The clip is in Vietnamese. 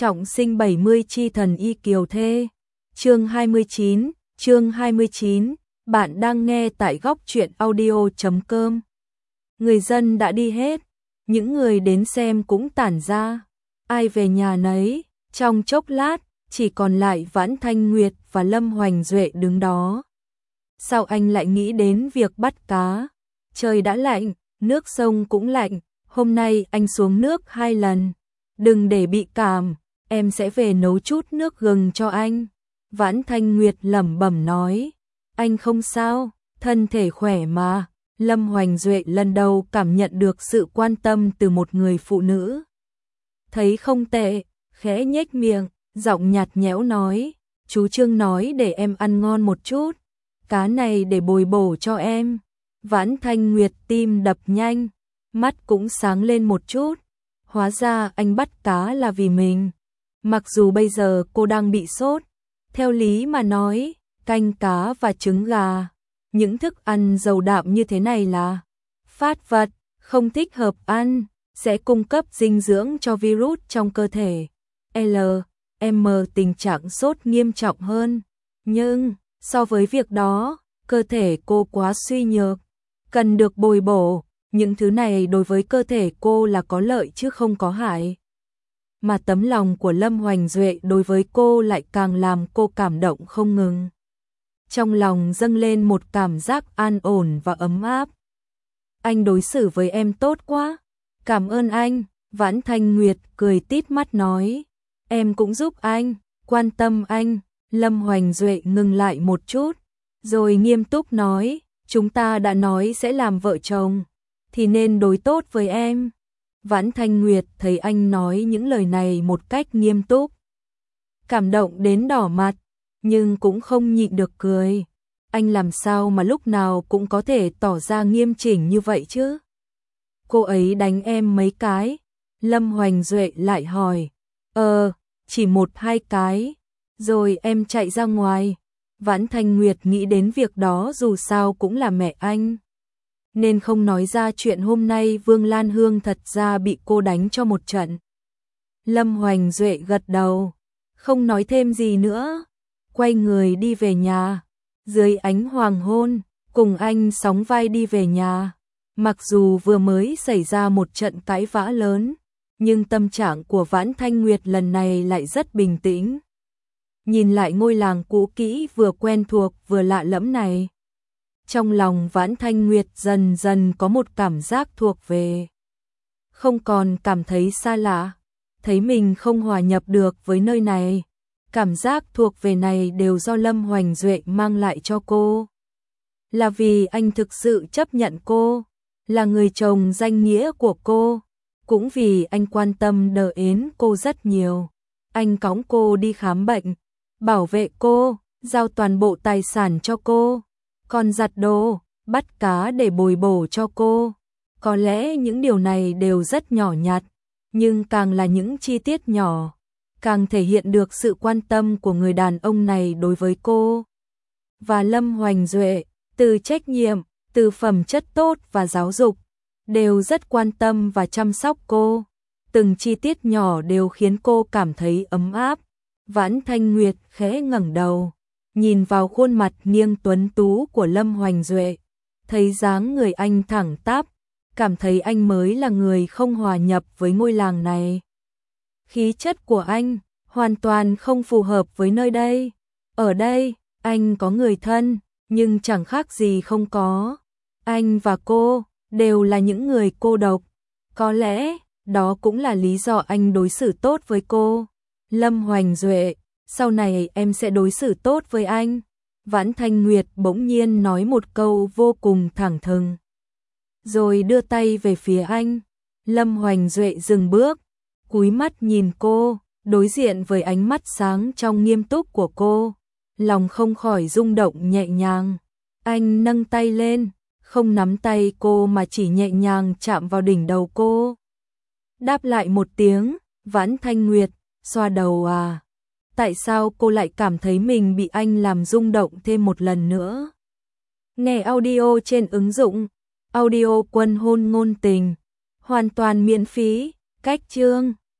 Trọng sinh 70 chi thần y kiều thê. Chương 29, bạn đang nghe tại góc truyện audio.com. Người dân đã đi hết, những người đến xem cũng tản ra, ai về nhà nấy, trong chốc lát, chỉ còn lại Vãn Thanh Nguyệt và Lâm Hoành Duệ đứng đó. Sao anh lại nghĩ đến việc bắt cá? Trời đã lạnh, nước sông cũng lạnh, hôm nay anh xuống nước 2 lần. Đừng để bị cảm, em sẽ về nấu chút nước gừng cho anh. Vãn Thanh Nguyệt lẩm bẩm nói, anh không sao, thân thể khỏe mà. Lâm Hoành Duệ lần đầu cảm nhận được sự quan tâm từ một người phụ nữ. Thấy không tệ, khẽ nhếch miệng, giọng nhạt nhẽo nói, chú Trương nói để em ăn ngon một chút, cá này để bồi bổ cho em. Vãn Thanh Nguyệt tim đập nhanh, mắt cũng sáng lên một chút, hóa ra anh bắt cá là vì mình. Mặc dù bây giờ cô đang bị sốt, theo lý mà nói, canh cá và trứng gà, những thức ăn giàu đạm như thế này là phát vật, không thích hợp ăn, sẽ cung cấp dinh dưỡng cho virus trong cơ thể. M tình trạng sốt nghiêm trọng hơn, nhưng so với việc đó, cơ thể cô quá suy nhược, cần được bồi bổ, những thứ này đối với cơ thể cô là có lợi chứ không có hại. Mà tấm lòng của Lâm Hoành Duệ đối với cô lại càng làm cô cảm động không ngừng. Trong lòng dâng lên một cảm giác an ổn và ấm áp. Anh đối xử với em tốt quá, cảm ơn anh. Vãn Thanh Nguyệt cười tít mắt nói, em cũng giúp anh, quan tâm anh. Lâm Hoành Duệ ngừng lại một chút, rồi nghiêm túc nói, chúng ta đã nói sẽ làm vợ chồng, thì nên đối tốt với em. Vãn Thanh Nguyệt thấy anh nói những lời này một cách nghiêm túc, cảm động đến đỏ mặt, nhưng cũng không nhịn được cười. Anh làm sao mà lúc nào cũng có thể tỏ ra nghiêm chỉnh như vậy chứ? Cô ấy đánh em mấy cái? Lâm Hoành Duệ lại hỏi. Chỉ 1-2 cái, rồi em chạy ra ngoài. Vãn Thanh Nguyệt nghĩ đến việc đó dù sao cũng là mẹ anh, nên không nói ra chuyện hôm nay Vương Lan Hương thật ra bị cô đánh cho một trận. Lâm Hoành Duệ gật đầu, không nói thêm gì nữa, quay người đi về nhà. Dưới ánh hoàng hôn, cùng anh sóng vai đi về nhà. Mặc dù vừa mới xảy ra một trận cãi vã lớn, nhưng tâm trạng của Vãn Thanh Nguyệt lần này lại rất bình tĩnh. Nhìn lại ngôi làng cũ kỹ vừa quen thuộc vừa lạ lẫm này, trong lòng Vãn Thanh Nguyệt dần dần có một cảm giác thuộc về. Không còn cảm thấy xa lạ, thấy mình không hòa nhập được với nơi này. Cảm giác thuộc về này đều do Lâm Hoành Duệ mang lại cho cô. Là vì anh thực sự chấp nhận cô, là người chồng danh nghĩa của cô, cũng vì anh quan tâm đỡ ến cô rất nhiều. Anh cõng cô đi khám bệnh, bảo vệ cô, giao toàn bộ tài sản cho cô, còn giặt đồ, bắt cá để bồi bổ cho cô. Có lẽ những điều này đều rất nhỏ nhặt, nhưng càng là những chi tiết nhỏ, càng thể hiện được sự quan tâm của người đàn ông này đối với cô. Và Lâm Hoành Duệ, từ trách nhiệm, từ phẩm chất tốt và giáo dục, đều rất quan tâm và chăm sóc cô. Từng chi tiết nhỏ đều khiến cô cảm thấy ấm áp. Vãn Thanh Nguyệt khẽ ngẩng đầu, nhìn vào khuôn mặt nghiêng tuấn tú của Lâm Hoành Duệ, thấy dáng người anh thẳng tắp, cảm thấy anh mới là người không hòa nhập với ngôi làng này. Khí chất của anh hoàn toàn không phù hợp với nơi đây. Ở đây, anh có người thân, nhưng chẳng khác gì không có. Anh và cô đều là những người cô độc. Có lẽ, đó cũng là lý do anh đối xử tốt với cô. Lâm Hoành Duệ, sau này em sẽ đối xử tốt với anh. Vãn Thanh Nguyệt bỗng nhiên nói một câu vô cùng thẳng thừng, rồi đưa tay về phía anh. Lâm Hoành Duệ dừng bước, cúi mắt nhìn cô, đối diện với ánh mắt sáng trong nghiêm túc của cô, lòng không khỏi rung động nhẹ nhàng. Anh nâng tay lên, không nắm tay cô mà chỉ nhẹ nhàng chạm vào đỉnh đầu cô. Đáp lại một tiếng, Vãn Thanh Nguyệt, xoa đầu à? Tại sao cô lại cảm thấy mình bị anh làm rung động thêm một lần nữa? Nghe audio trên ứng dụng Audio Quân Hôn Ngôn Tình, hoàn toàn miễn phí, cách chương.